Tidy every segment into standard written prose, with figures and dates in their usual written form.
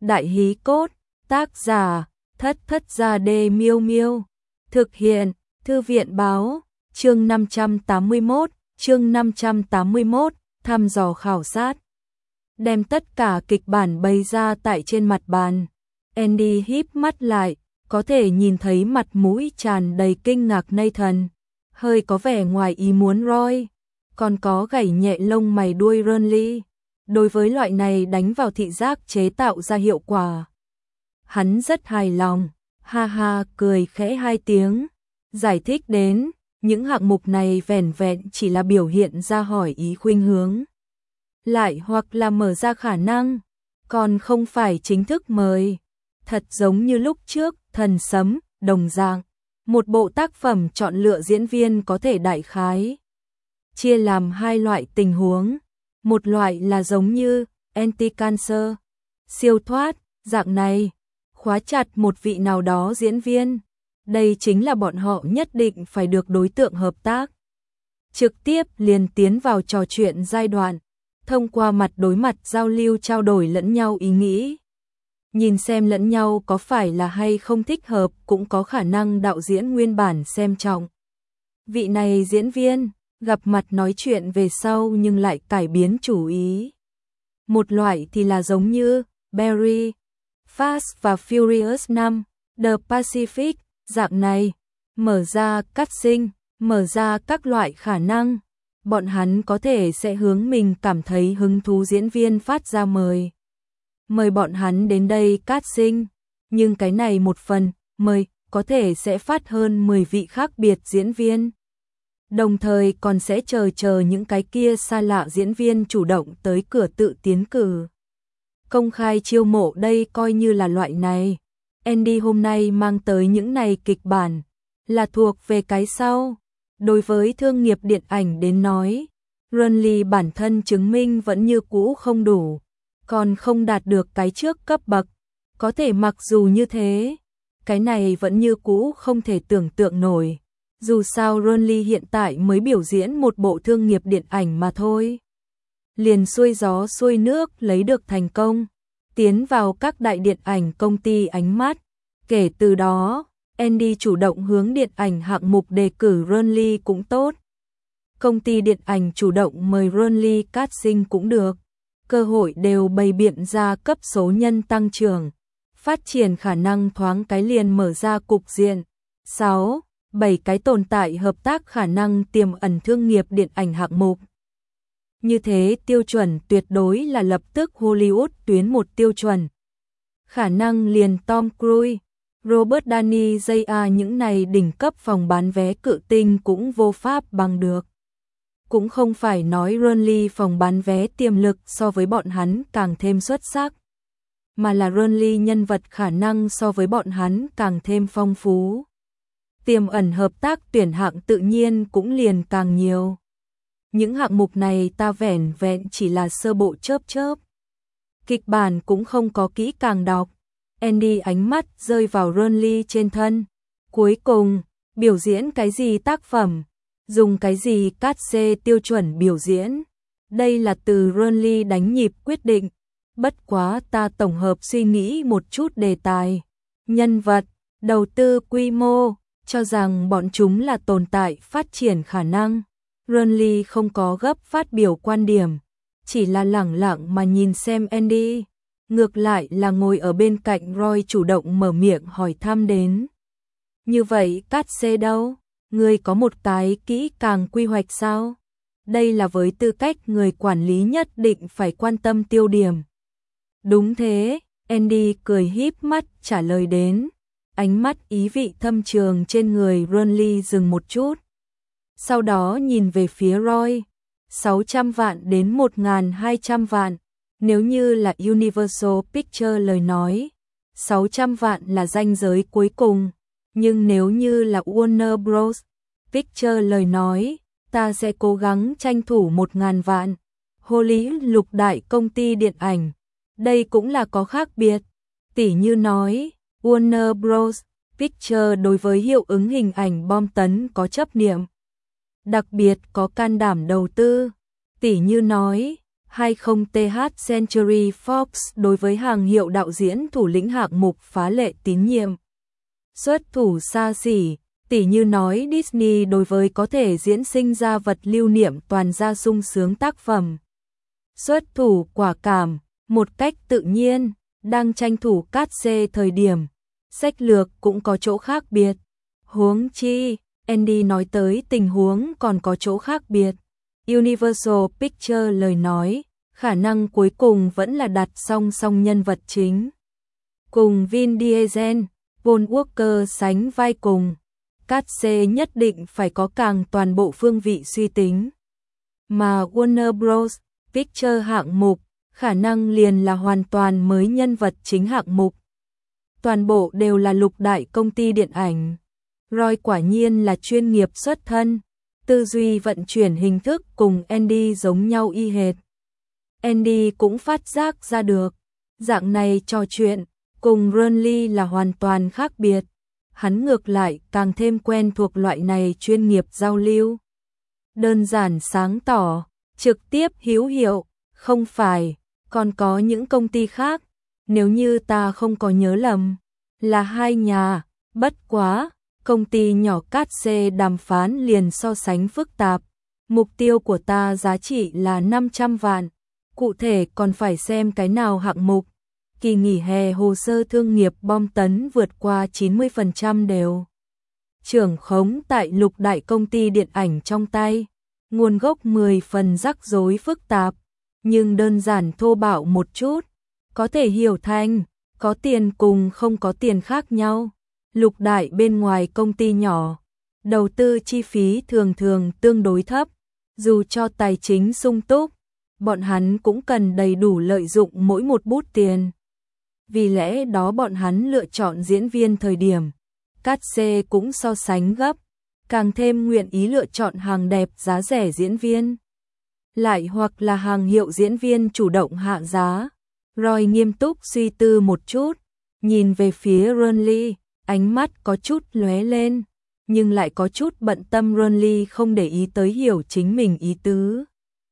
Đại hí cốt, tác giả, Thất Thất Gia Đê Miêu Miêu. Thực hiện, Thư viện báo, chương 581, thăm dò khảo sát. Đem tất cả kịch bản bày ra tại trên mặt bàn. Andy híp mắt lại, có thể nhìn thấy mặt mũi tràn đầy kinh ngạc Nathan, hơi có vẻ ngoài ý muốn Roy, còn có gảy nhẹ lông mày đuôi Ronly. Đối với loại này đánh vào thị giác chế tạo ra hiệu quả, hắn rất hài lòng, ha ha cười khẽ hai tiếng, giải thích đến, những hạng mục này vẻn vẹn chỉ là biểu hiện ra hỏi ý khuynh hướng, lại hoặc là mở ra khả năng, còn không phải chính thức mời. Thật giống như lúc trước, Thần Sấm, đồng dạng, một bộ tác phẩm chọn lựa diễn viên có thể đại khái chia làm hai loại tình huống. Một loại là giống như Anti-Cancer, siêu thoát, dạng này, khóa chặt một vị nào đó diễn viên. Đây chính là bọn họ nhất định phải được đối tượng hợp tác. Trực tiếp liền tiến vào trò chuyện giai đoạn, thông qua mặt đối mặt giao lưu trao đổi lẫn nhau ý nghĩ. Nhìn xem lẫn nhau có phải là hay không thích hợp, cũng có khả năng đạo diễn nguyên bản xem trọng vị này diễn viên, gặp mặt nói chuyện về sau nhưng lại cải biến chủ ý. Một loại thì là giống như Barry, Fast và Furious 5, The Pacific, dạng này, mở ra casting, mở ra các loại khả năng. Bọn hắn có thể sẽ hướng mình cảm thấy hứng thú diễn viên phát ra mời bọn hắn đến đây casting, nhưng cái này một phần, mời, có thể sẽ phát hơn 10 vị khác biệt diễn viên. Đồng thời còn sẽ chờ những cái kia xa lạ diễn viên chủ động tới cửa tự tiến cử. Công khai chiêu mộ đây coi như là loại này. Andy hôm nay mang tới những này kịch bản, là thuộc về cái sau. Đối với thương nghiệp điện ảnh đến nói, Ronly bản thân chứng minh vẫn như cũ không đủ, còn không đạt được cái trước cấp bậc. Có thể mặc dù như thế, cái này vẫn như cũ không thể tưởng tượng nổi. Dù sao Ronly hiện tại mới biểu diễn một bộ thương nghiệp điện ảnh mà thôi. Liền xuôi gió xuôi nước lấy được thành công, tiến vào các đại điện ảnh công ty ánh mắt. Kể từ đó, Andy chủ động hướng điện ảnh hạng mục đề cử Ronly cũng tốt. Công ty điện ảnh chủ động mời Ronly casting cũng được. Cơ hội đều bày biện ra cấp số nhân tăng trưởng. Phát triển khả năng thoáng cái liền mở ra cục diện. 6. 7 cái tồn tại hợp tác khả năng tiềm ẩn thương nghiệp điện ảnh hạng mục. Như thế tiêu chuẩn tuyệt đối là lập tức Hollywood tuyến một tiêu chuẩn. Khả năng liền Tom Cruise, Robert Downey Jr. những này đỉnh cấp phòng bán vé cự tinh cũng vô pháp bằng được. Cũng không phải nói Ronly phòng bán vé tiềm lực so với bọn hắn càng thêm xuất sắc, mà là Ronly nhân vật khả năng so với bọn hắn càng thêm phong phú. Tiềm ẩn hợp tác tuyển hạng tự nhiên cũng liền càng nhiều. Những hạng mục này ta vẻn vẹn chỉ là sơ bộ chớp. Kịch bản cũng không có kỹ càng đọc. Andy ánh mắt rơi vào Ronly trên thân. Cuối cùng, biểu diễn cái gì tác phẩm, dùng cái gì cast tiêu chuẩn biểu diễn. Đây là từ Ronly đánh nhịp quyết định. Bất quá ta tổng hợp suy nghĩ một chút đề tài, nhân vật, đầu tư quy mô, cho rằng bọn chúng là tồn tại phát triển khả năng. Ronly không có gấp phát biểu quan điểm, chỉ là lẳng lặng mà nhìn xem Andy. Ngược lại là ngồi ở bên cạnh Roy chủ động mở miệng hỏi thăm đến. Như vậy cast đâu? Người có một cái kỹ càng quy hoạch sao? Đây là với tư cách người quản lý nhất định phải quan tâm tiêu điểm. Đúng thế, Andy cười híp mắt trả lời đến. Ánh mắt ý vị thâm trường trên người Ronly dừng một chút. Sau đó nhìn về phía Roy. 600 vạn đến 1.200 vạn. Nếu như là Universal Pictures lời nói, 600 vạn là ranh giới cuối cùng. Nhưng nếu như là Warner Bros. Pictures lời nói, ta sẽ cố gắng tranh thủ 1.000 vạn. Hollywood lục đại công ty điện ảnh. Đây cũng là có khác biệt. Tỉ như nói, Warner Bros. Pictures đối với hiệu ứng hình ảnh bom tấn có chấp niệm. Đặc biệt có can đảm đầu tư. Tỉ như nói, 20th Century Fox đối với hàng hiệu đạo diễn thủ lĩnh hạng mục phá lệ tín nhiệm. Xuất thủ xa xỉ, tỉ như nói Disney đối với có thể diễn sinh ra vật lưu niệm toàn gia sung sướng tác phẩm. Xuất thủ quả cảm, một cách tự nhiên, đang tranh thủ cát xê thời điểm. Sách lược cũng có chỗ khác biệt. Huống chi, Andy nói tới tình huống còn có chỗ khác biệt. Universal Pictures lời nói, khả năng cuối cùng vẫn là đặt song song nhân vật chính. Cùng Vin Diesel, Paul Walker sánh vai cùng. Cát xê nhất định phải có càng toàn bộ phương vị suy tính. Mà Warner Bros. Pictures hạng mục, khả năng liền là hoàn toàn mới nhân vật chính hạng mục. Toàn bộ đều là lục đại công ty điện ảnh. Roy quả nhiên là chuyên nghiệp xuất thân, tư duy vận chuyển hình thức cùng Andy giống nhau y hệt. Andy cũng phát giác ra được, dạng này trò chuyện, cùng Ronly là hoàn toàn khác biệt. Hắn ngược lại càng thêm quen thuộc loại này chuyên nghiệp giao lưu. Đơn giản sáng tỏ, trực tiếp hữu hiệu, không phải, còn có những công ty khác, nếu như ta không có nhớ lầm, là 2 nhà, bất quá, công ty nhỏ cát xê đàm phán liền so sánh phức tạp. Mục tiêu của ta giá trị là 500 vạn, cụ thể còn phải xem cái nào hạng mục. Kỳ nghỉ hè hồ sơ thương nghiệp bom tấn vượt qua 90% đều trưởng khống tại lục đại công ty điện ảnh trong tay. Nguồn gốc 10 phần rắc rối phức tạp, nhưng đơn giản thô bạo một chút, có thể hiểu thành, có tiền cùng không có tiền khác nhau. Lục đại bên ngoài công ty nhỏ, đầu tư chi phí thường thường tương đối thấp, dù cho tài chính sung túc, bọn hắn cũng cần đầy đủ lợi dụng mỗi một bút tiền. Vì lẽ đó bọn hắn lựa chọn diễn viên thời điểm, cát xê cũng so sánh gấp, càng thêm nguyện ý lựa chọn hàng đẹp giá rẻ diễn viên. Lại hoặc là hàng hiệu diễn viên chủ động hạ giá. Roy nghiêm túc suy tư một chút, nhìn về phía Ronly, ánh mắt có chút lóe lên, nhưng lại có chút bận tâm Ronly không để ý tới hiểu chính mình ý tứ.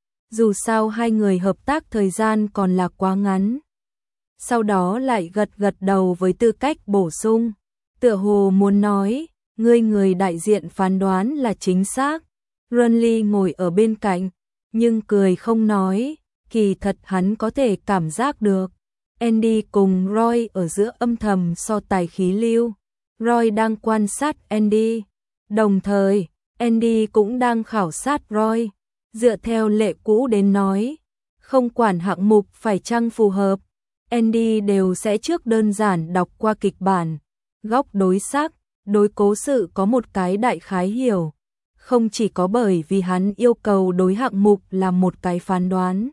Dù sao hai người hợp tác thời gian còn là quá ngắn. Sau đó lại gật gật đầu với tư cách bổ sung, tựa hồ muốn nói, người đại diện phán đoán là chính xác. Ronly ngồi ở bên cạnh, nhưng cười không nói, kỳ thật hắn có thể cảm giác được. Andy cùng Roy ở giữa âm thầm so tài khí lưu. Roy đang quan sát Andy, đồng thời, Andy cũng đang khảo sát Roy. Dựa theo lệ cũ đến nói, không quản hạng mục phải chăng phù hợp, Andy đều sẽ trước đơn giản đọc qua kịch bản, góc đối sắc, đối cố sự có một cái đại khái hiểu. Không chỉ có bởi vì hắn yêu cầu đối hạng mục là một cái phán đoán,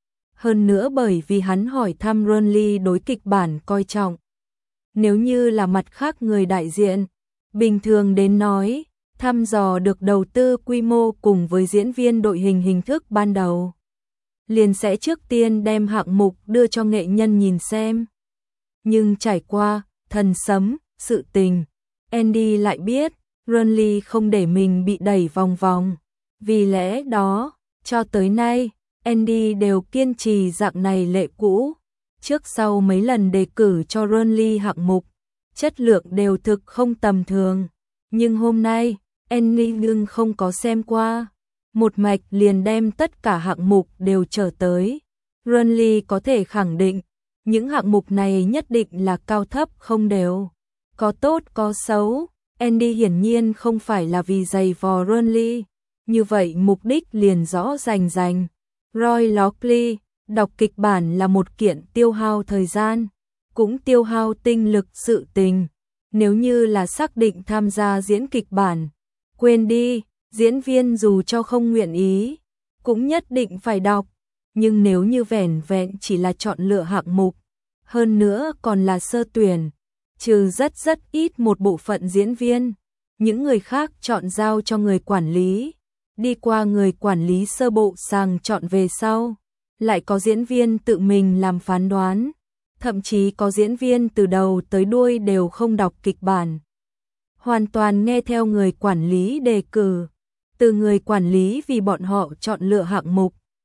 hơn nữa bởi vì hắn hỏi thăm Ronly đối kịch bản coi trọng. Nếu như là mặt khác người đại diện, bình thường đến nói, thăm dò được đầu tư quy mô cùng với diễn viên đội hình hình thức ban đầu, liền sẽ trước tiên đem hạng mục đưa cho nghệ nhân nhìn xem. Nhưng trải qua thần sấm, sự tình, Andy lại biết, Ronly không để mình bị đẩy vòng vòng. Vì lẽ đó, cho tới nay, Andy đều kiên trì dạng này lệ cũ. Trước sau mấy lần đề cử cho Ronly hạng mục, chất lượng đều thực không tầm thường. Nhưng hôm nay, Andy nhưng không có xem qua. Một mạch liền đem tất cả hạng mục đều trở tới. Ronly có thể khẳng định, những hạng mục này nhất định là cao thấp không đều. Có tốt có xấu. Andy hiển nhiên không phải là vì giày vò Ronly. Như vậy mục đích liền rõ rành rành. Roy Lockley, đọc kịch bản là một kiện tiêu hao thời gian, cũng tiêu hao tinh lực sự tình. Nếu như là xác định tham gia diễn kịch bản, quên đi, diễn viên dù cho không nguyện ý, cũng nhất định phải đọc. Nhưng nếu như vẻn vẹn chỉ là chọn lựa hạng mục, hơn nữa còn là sơ tuyển, trừ rất ít một bộ phận diễn viên, những người khác chọn giao cho người quản lý, đi qua người quản lý sơ bộ sàng chọn về sau, lại có diễn viên tự mình làm phán đoán, thậm chí có diễn viên từ đầu tới đuôi đều không đọc kịch bản, hoàn toàn nghe theo người quản lý đề cử, từ người quản lý vì bọn họ chọn lựa hạng mục,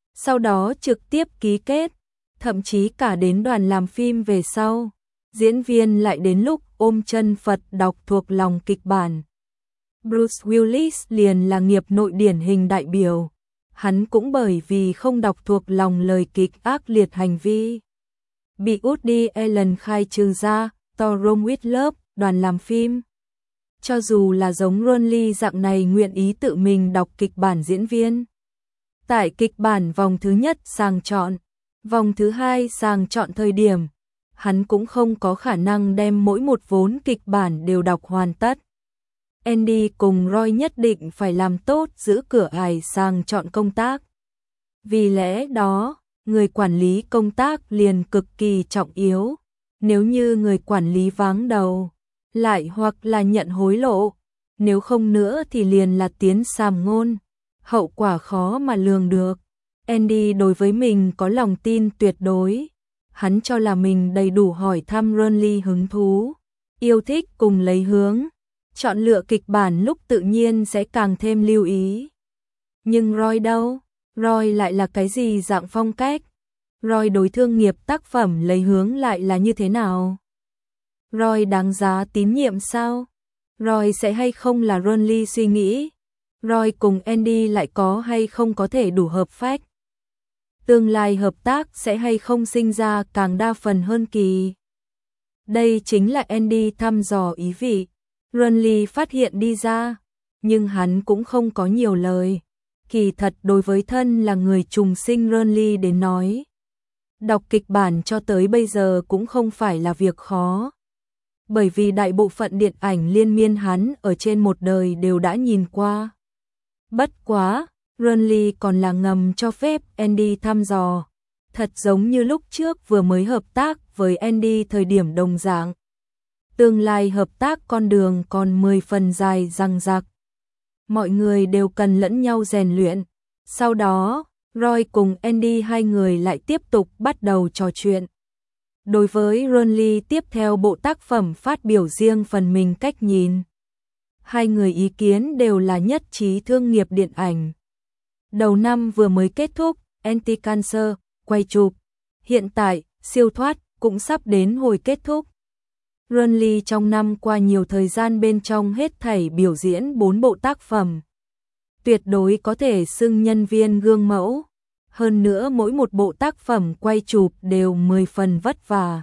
sau đó trực tiếp ký kết, thậm chí cả đến đoàn làm phim về sau. Diễn viên lại đến lúc ôm chân Phật đọc thuộc lòng kịch bản. Bruce Willis liền là nghiệp nội điển hình đại biểu. Hắn cũng bởi vì không đọc thuộc lòng lời kịch ác liệt hành vi, bị Woody Allen khai trừ ra Thor Rome with Love đoàn làm phim. Cho dù là giống Ron Lee dạng này nguyện ý tự mình đọc kịch bản diễn viên. Tại kịch bản vòng thứ nhất sàng chọn, vòng thứ hai sàng chọn thời điểm, hắn cũng không có khả năng đem mỗi một vốn kịch bản đều đọc hoàn tất. Andy cùng Roy nhất định phải làm tốt giữ cửa ải sàng chọn công tác. Vì lẽ đó, người quản lý công tác liền cực kỳ trọng yếu. Nếu như người quản lý váng đầu, lại hoặc là nhận hối lộ, nếu không nữa thì liền là tiến sàm ngôn, hậu quả khó mà lường được. Andy đối với mình có lòng tin tuyệt đối. Hắn cho là mình đầy đủ hỏi thăm Ron Lee hứng thú, yêu thích cùng lấy hướng. Chọn lựa kịch bản lúc tự nhiên sẽ càng thêm lưu ý. Nhưng Roy đâu? Roy lại là cái gì dạng phong cách? Roy đối thương nghiệp tác phẩm lấy hướng lại là như thế nào? Roy đáng giá tín nhiệm sao? Roy sẽ hay không là Ron Lee suy nghĩ? Roy cùng Andy lại có hay không có thể đủ hợp phách? Tương lai hợp tác sẽ hay không sinh ra càng đa phần hơn kỳ? Đây chính là Andy thăm dò ý vị. Ron Lee phát hiện đi ra, nhưng hắn cũng không có nhiều lời. Kỳ thật đối với thân là người trùng sinh Ron Lee đến nói, đọc kịch bản cho tới bây giờ cũng không phải là việc khó. Bởi vì đại bộ phận điện ảnh liên miên hắn ở trên một đời đều đã nhìn qua. Bất quá, Ron Lee còn là ngầm cho phép Andy thăm dò. Thật giống như lúc trước vừa mới hợp tác với Andy thời điểm đồng dạng. Tương lai hợp tác con đường còn 10 phần dài răng rạc. Mọi người đều cần lẫn nhau rèn luyện. Sau đó, Roy cùng Andy hai người lại tiếp tục bắt đầu trò chuyện. Đối với Ron Lee tiếp theo bộ tác phẩm phát biểu riêng phần mình cách nhìn. Hai người ý kiến đều là nhất trí thương nghiệp điện ảnh. Đầu năm vừa mới kết thúc, Anti-Cancer, quay chụp. Hiện tại, siêu thoát cũng sắp đến hồi kết thúc. Ron Lee trong năm qua nhiều thời gian bên trong hết thảy biểu diễn 4 bộ tác phẩm. Tuyệt đối có thể xưng nhân viên gương mẫu. Hơn nữa mỗi một bộ tác phẩm quay chụp đều 10 phần vất vả.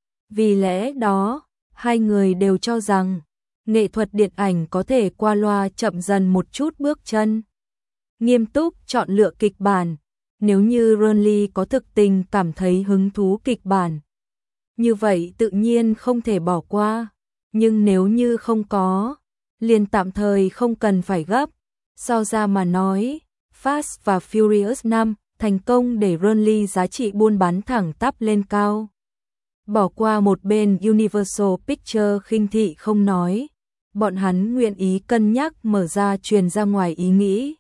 Vì lẽ đó, hai người đều cho rằng nghệ thuật điện ảnh có thể qua loa chậm dần một chút bước chân. Nghiêm túc chọn lựa kịch bản. Nếu như Ron Lee có thực tình cảm thấy hứng thú kịch bản, như vậy tự nhiên không thể bỏ qua. Nhưng nếu như không có, liền tạm thời không cần phải gấp. So ra mà nói, Fast và Furious 5 thành công để Ron Lee giá trị buôn bán thẳng tắp lên cao. Bỏ qua một bên Universal Pictures khinh thị không nói, bọn hắn nguyện ý cân nhắc mở ra truyền ra ngoài ý nghĩ.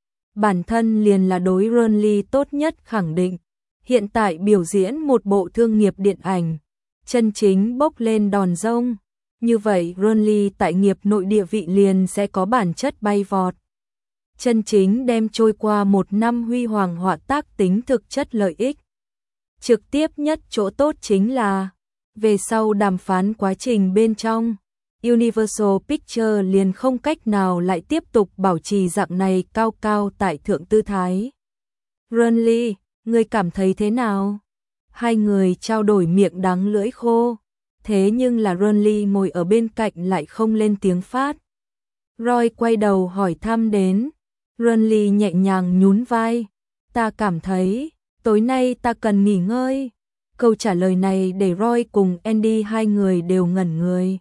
Bản thân liền là đối Ron Lee tốt nhất khẳng định. Hiện tại biểu diễn một bộ thương nghiệp điện ảnh, chân chính bốc lên đòn rông. Như vậy Ron Lee tại nghiệp nội địa vị liền sẽ có bản chất bay vọt. Chân chính đem trôi qua một năm huy hoàng họa tác tính thực chất lợi ích. Trực tiếp nhất chỗ tốt chính là, về sau đàm phán quá trình bên trong, Universal Pictures liền không cách nào lại tiếp tục bảo trì dạng này cao cao tại thượng tư thái. Ron Lee, ngươi cảm thấy thế nào? Hai người trao đổi miệng đắng lưỡi khô. Thế nhưng là Ron Lee ngồi ở bên cạnh lại không lên tiếng phát. Roy quay đầu hỏi thăm đến. Ron Lee nhẹ nhàng nhún vai. Ta cảm thấy, tối nay ta cần nghỉ ngơi. Câu trả lời này để Roy cùng Andy hai người đều ngẩn người.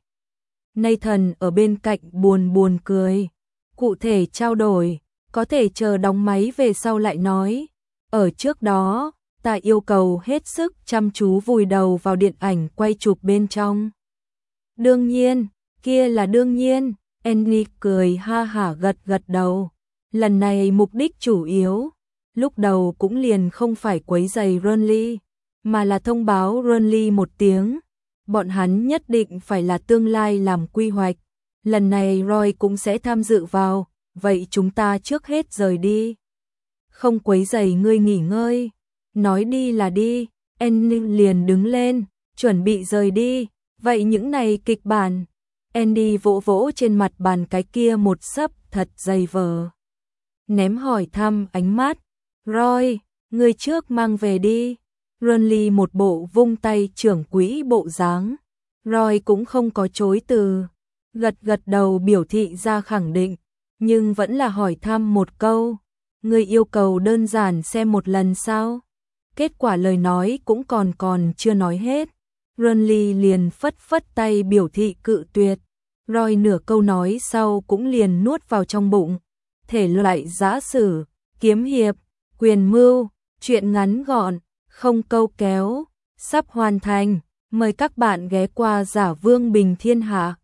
Nathan ở bên cạnh buồn cười. Cụ thể trao đổi, có thể chờ đóng máy về sau lại nói. Ở trước đó, ta yêu cầu hết sức chăm chú vùi đầu vào điện ảnh quay chụp bên trong. Đương nhiên, kia là đương nhiên. Andy cười ha hả gật đầu. Lần này mục đích chủ yếu, lúc đầu cũng liền không phải quấy rầy Ron Lee, mà là thông báo Ron Lee một tiếng. Bọn hắn nhất định phải là tương lai làm quy hoạch. Lần này Roy cũng sẽ tham dự vào, vậy chúng ta trước hết rời đi. không quấy rầy ngươi nghỉ ngơi. Nói đi là đi, Andy liền đứng lên, chuẩn bị rời đi. Vậy những này kịch bản. Andy vỗ vỗ trên mặt bàn cái kia một sấp thật dày vở. Ném hỏi thăm ánh mắt. Roy, ngươi trước mang về đi. Ronly một bộ vung tay trưởng quỹ bộ dáng. Roy cũng không có chối từ. Gật gật đầu biểu thị ra khẳng định. Nhưng vẫn là hỏi thăm một câu. Ngươi yêu cầu đơn giản xem một lần sao? Kết quả lời nói cũng còn chưa nói hết. Ronly liền phất phất tay biểu thị cự tuyệt. Roy nửa câu nói sau cũng liền nuốt vào trong bụng. Thể loại giã sử, kiếm hiệp, quyền mưu, truyện ngắn gọn, không câu kéo, sắp hoàn thành. Mời các bạn ghé qua Giả Vương Bình Thiên Hạ.